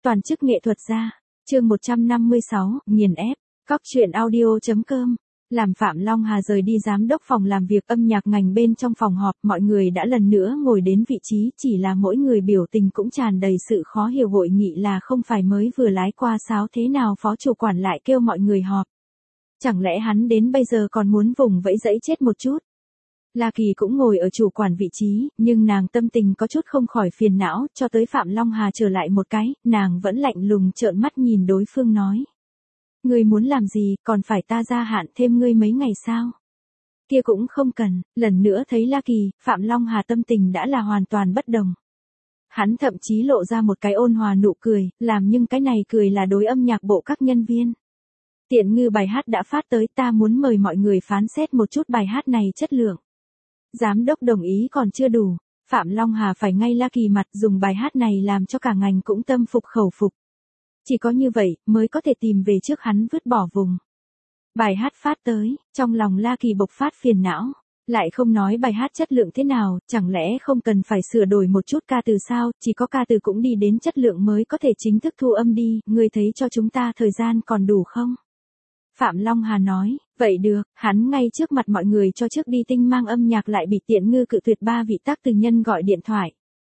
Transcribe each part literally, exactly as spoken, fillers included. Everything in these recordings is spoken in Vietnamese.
Toàn chức nghệ thuật gia. Chương một trăm năm mươi sáu, nghiền ép. Cóc truyện audio chấm com. Làm Phạm Long Hà rời đi giám đốc phòng làm việc âm nhạc ngành bên trong phòng họp, mọi người đã lần nữa ngồi đến vị trí, chỉ là mỗi người biểu tình cũng tràn đầy sự khó hiểu. Hội nghị là không phải mới vừa lái qua sáo, thế nào phó chủ quản lại kêu mọi người họp? Chẳng lẽ hắn đến bây giờ còn muốn vùng vẫy dẫy chết một chút? La Kỳ cũng ngồi ở chủ quản vị trí, nhưng nàng tâm tình có chút không khỏi phiền não, cho tới Phạm Long Hà trở lại một cái, nàng vẫn lạnh lùng trợn mắt nhìn đối phương nói. Ngươi muốn làm gì, còn phải ta gia hạn thêm ngươi mấy ngày sao? Kia cũng không cần. Lần nữa thấy La Kỳ, Phạm Long Hà tâm tình đã là hoàn toàn bất đồng. Hắn thậm chí lộ ra một cái ôn hòa nụ cười, làm nhưng cái này cười là đối âm nhạc bộ các nhân viên. Tiện ngư bài hát đã phát tới, ta muốn mời mọi người phán xét một chút bài hát này chất lượng. Giám đốc đồng ý còn chưa đủ, Phạm Long Hà phải ngay La Kỳ mặt dùng bài hát này làm cho cả ngành cũng tâm phục khẩu phục. Chỉ có như vậy mới có thể tìm về trước hắn vứt bỏ vùng. Bài hát phát tới, trong lòng La Kỳ bộc phát phiền não, lại không nói bài hát chất lượng thế nào, chẳng lẽ không cần phải sửa đổi một chút ca từ sao, chỉ có ca từ cũng đi đến chất lượng mới có thể chính thức thu âm đi, ngươi thấy cho chúng ta thời gian còn đủ không? Phạm Long Hà nói, vậy được, hắn ngay trước mặt mọi người cho trước đi tinh mang âm nhạc lại bị Tiện Ngư cự tuyệt. Ba vị tác từ nhân gọi điện thoại.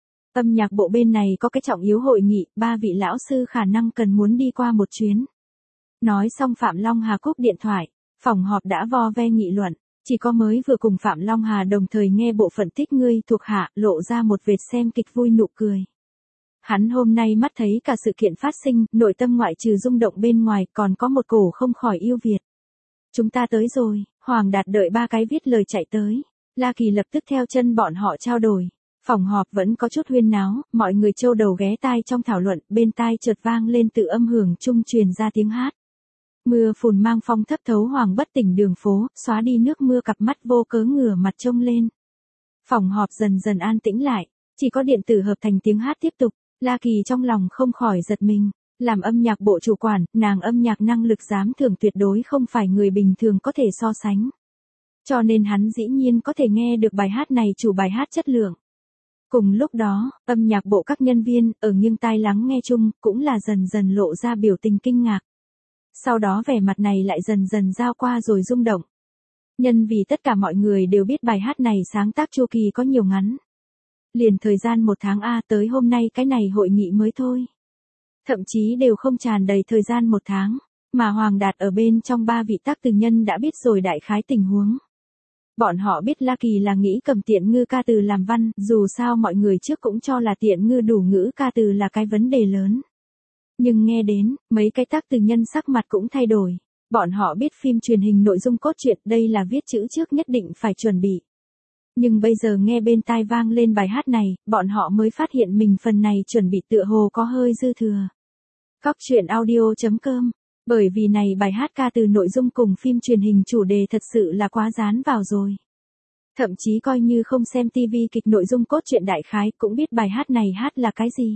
Âm nhạc bộ bên này có cái trọng yếu hội nghị, ba vị lão sư khả năng cần muốn đi qua một chuyến. Nói xong Phạm Long Hà cúp điện thoại, phòng họp đã vo ve nghị luận, chỉ có mới vừa cùng Phạm Long Hà đồng thời nghe bộ phận Thích Ngươi thuộc hạ lộ ra một vệt xem kịch vui nụ cười. Hắn hôm nay mắt thấy cả sự kiện phát sinh, nội tâm ngoại trừ rung động bên ngoài còn có một cổ không khỏi yêu Việt. Chúng ta tới rồi, Hoàng Đạt đợi ba cái viết lời chạy tới. La Kỳ lập tức theo chân bọn họ trao đổi. Phòng họp vẫn có chút huyên náo, mọi người châu đầu ghé tai trong thảo luận, bên tai chợt vang lên tự âm hưởng trung truyền ra tiếng hát. Mưa phùn mang phong thấp thấu hoàng bất tỉnh đường phố, xóa đi nước mưa cặp mắt vô cớ ngửa mặt trông lên. Phòng họp dần dần an tĩnh lại, chỉ có điện tử hợp thành tiếng hát tiếp tục. La Kỳ trong lòng không khỏi giật mình, làm âm nhạc bộ chủ quản, nàng âm nhạc năng lực giám thưởng tuyệt đối không phải người bình thường có thể so sánh. Cho nên hắn dĩ nhiên có thể nghe được bài hát này chủ bài hát chất lượng. Cùng lúc đó, âm nhạc bộ các nhân viên, ở nghiêng tai lắng nghe chung, cũng là dần dần lộ ra biểu tình kinh ngạc. Sau đó vẻ mặt này lại dần dần giao qua rồi rung động. Nhân vì tất cả mọi người đều biết bài hát này sáng tác chu kỳ có nhiều ngắn. Liền thời gian một tháng A tới hôm nay cái này hội nghị mới thôi. Thậm chí đều không tràn đầy thời gian một tháng, mà Hoàng Đạt ở bên trong ba vị tác từ nhân đã biết rồi đại khái tình huống. Bọn họ biết La Kỳ là nghĩ cầm Tiện Ngư ca từ làm văn, dù sao mọi người trước cũng cho là Tiện Ngư đủ ngữ ca từ là cái vấn đề lớn. Nhưng nghe đến, mấy cái tác từ nhân sắc mặt cũng thay đổi. Bọn họ biết phim truyền hình nội dung cốt truyện đây là viết chữ trước nhất định phải chuẩn bị. Nhưng bây giờ nghe bên tai vang lên bài hát này, bọn họ mới phát hiện mình phần này chuẩn bị tựa hồ có hơi dư thừa. Cóc truyện audio chấm com. Bởi vì này bài hát ca từ nội dung cùng phim truyền hình chủ đề thật sự là quá dán vào rồi. Thậm chí coi như không xem tivi kịch nội dung cốt truyện đại khái cũng biết bài hát này hát là cái gì.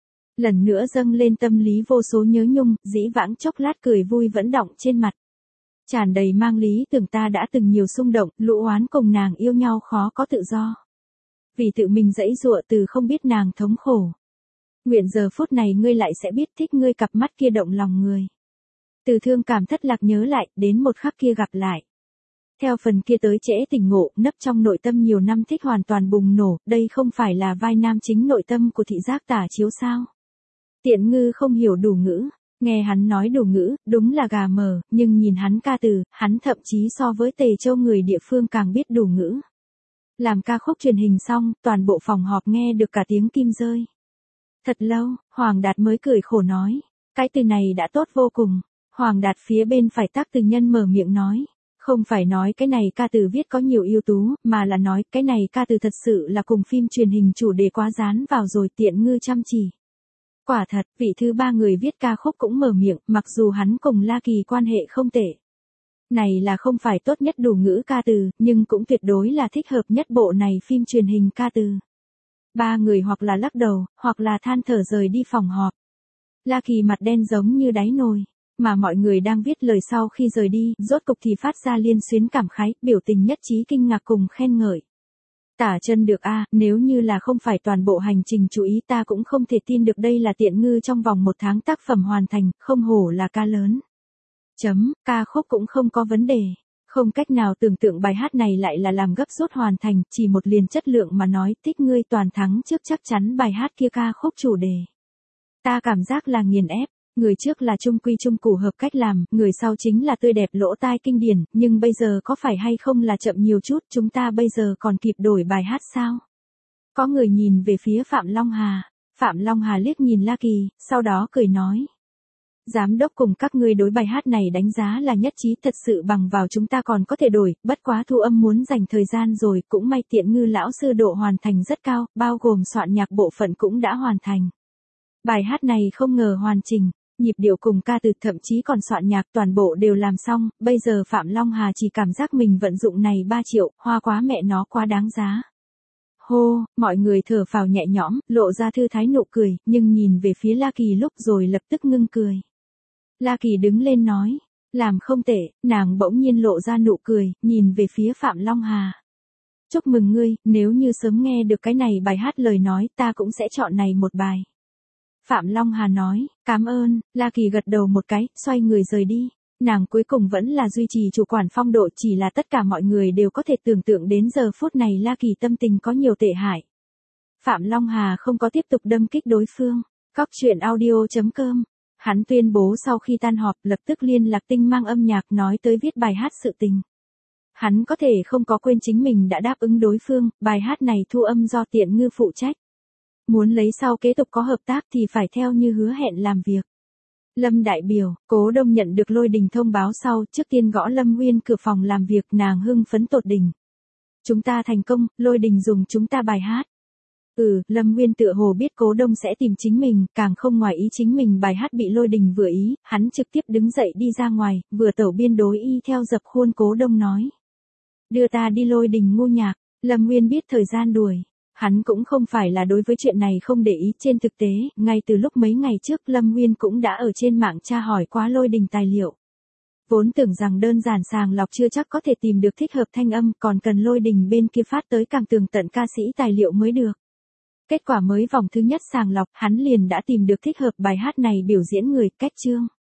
Lần nữa dâng lên tâm lý vô số nhớ nhung, dĩ vãng chốc lát cười vui vẫn đọng trên mặt. Tràn đầy mang lý tưởng ta đã từng nhiều xung động, lũ oán cùng nàng yêu nhau khó có tự do. Vì tự mình dãy dụa từ không biết nàng thống khổ. Nguyện giờ phút này ngươi lại sẽ biết thích ngươi cặp mắt kia động lòng người. Từ thương cảm thất lạc nhớ lại, đến một khắc kia gặp lại. Theo phần kia tới trễ tỉnh ngộ, nấp trong nội tâm nhiều năm thích hoàn toàn bùng nổ, đây không phải là vai nam chính nội tâm của thị giác tả chiếu sao. Tiện Ngư không hiểu đủ ngữ. Nghe hắn nói đủ ngữ, đúng là gà mờ, nhưng nhìn hắn ca từ, hắn thậm chí so với Tề Châu người địa phương càng biết đủ ngữ. Làm ca khúc truyền hình xong, toàn bộ phòng họp nghe được cả tiếng kim rơi. Thật lâu, Hoàng Đạt mới cười khổ nói, cái từ này đã tốt vô cùng. Hoàng Đạt phía bên phải tác từ nhân mở miệng nói, không phải nói cái này ca từ viết có nhiều ưu tú, mà là nói cái này ca từ thật sự là cùng phim truyền hình chủ đề quá dán vào rồi. Tiện Ngư chăm chỉ. Quả thật, vị thứ ba người viết ca khúc cũng mở miệng, mặc dù hắn cùng La Kỳ quan hệ không tệ. Này là không phải tốt nhất đủ ngữ ca từ, nhưng cũng tuyệt đối là thích hợp nhất bộ này phim truyền hình ca từ. Ba người hoặc là lắc đầu, hoặc là than thở rời đi phòng họp. La Kỳ mặt đen giống như đáy nồi, mà mọi người đang viết lời sau khi rời đi, rốt cục thì phát ra liên xuyến cảm khái, biểu tình nhất trí kinh ngạc cùng khen ngợi. Tả chân được a, nếu như là không phải toàn bộ hành trình chú ý ta cũng không thể tin được đây là Tiện Ngư trong vòng một tháng tác phẩm hoàn thành, không hổ là ca lớn. Chấm, ca khúc cũng không có vấn đề. Không cách nào tưởng tượng bài hát này lại là làm gấp rút hoàn thành, chỉ một liền chất lượng mà nói, Thích Ngươi toàn thắng trước chắc chắn bài hát kia ca khúc chủ đề. Ta cảm giác là nghiền ép, người trước là trung quy trung cụ hợp cách làm, người sau chính là tươi đẹp lỗ tai kinh điển, nhưng bây giờ có phải hay không là chậm nhiều chút, chúng ta bây giờ còn kịp đổi bài hát sao? Có người nhìn về phía Phạm Long Hà, Phạm Long Hà liếc nhìn La Kỳ, sau đó cười nói. Giám đốc cùng các ngươi đối bài hát này đánh giá là nhất trí, thật sự bằng vào chúng ta còn có thể đổi, bất quá thu âm muốn dành thời gian rồi, cũng may Tiện Ngư lão sư độ hoàn thành rất cao, bao gồm soạn nhạc bộ phận cũng đã hoàn thành. Bài hát này không ngờ hoàn chỉnh, nhịp điệu cùng ca từ thậm chí còn soạn nhạc toàn bộ đều làm xong, bây giờ Phạm Long Hà chỉ cảm giác mình vận dụng này ba triệu, hoa quá mẹ nó quá đáng giá. Hô, mọi người thở phào nhẹ nhõm, lộ ra thư thái nụ cười, nhưng nhìn về phía La Kỳ lúc rồi lập tức ngưng cười. La Kỳ đứng lên nói, làm không tệ, nàng bỗng nhiên lộ ra nụ cười, nhìn về phía Phạm Long Hà. Chúc mừng ngươi, nếu như sớm nghe được cái này bài hát lời nói ta cũng sẽ chọn này một bài. Phạm Long Hà nói, cảm ơn, La Kỳ gật đầu một cái, xoay người rời đi. Nàng cuối cùng vẫn là duy trì chủ quản phong độ, chỉ là tất cả mọi người đều có thể tưởng tượng đến giờ phút này La Kỳ tâm tình có nhiều tệ hại. Phạm Long Hà không có tiếp tục đâm kích đối phương. Cóc truyện audio chấm com. Hắn tuyên bố sau khi tan họp lập tức liên lạc Tinh Mang âm nhạc nói tới viết bài hát sự tình. Hắn có thể không có quên chính mình đã đáp ứng đối phương, bài hát này thu âm do Tiện Ngư phụ trách. Muốn lấy sau kế tục có hợp tác thì phải theo như hứa hẹn làm việc. Lâm đại biểu, Cố Đông nhận được Lôi Đình thông báo sau, trước tiên gõ Lâm Nguyên cửa phòng làm việc, nàng hưng phấn tột đỉnh. Chúng ta thành công, Lôi Đình dùng chúng ta bài hát. Ừ, Lâm Nguyên tựa hồ biết Cố Đông sẽ tìm chính mình, càng không ngoài ý chính mình bài hát bị Lôi Đình vừa ý, hắn trực tiếp đứng dậy đi ra ngoài, vừa tẩu biên đối y theo dập khuôn Cố Đông nói. Đưa ta đi Lôi Đình ngu nhạc, Lâm Nguyên biết thời gian đuổi. Hắn cũng không phải là đối với chuyện này không để ý, trên thực tế, ngay từ lúc mấy ngày trước Lâm Nguyên cũng đã ở trên mạng tra hỏi quá Lôi Đình tài liệu. Vốn tưởng rằng đơn giản sàng lọc chưa chắc có thể tìm được thích hợp thanh âm, còn cần Lôi Đình bên kia phát tới càng tường tận ca sĩ tài liệu mới được. Kết quả mới vòng thứ nhất sàng lọc, hắn liền đã tìm được thích hợp bài hát này biểu diễn người, cách chương.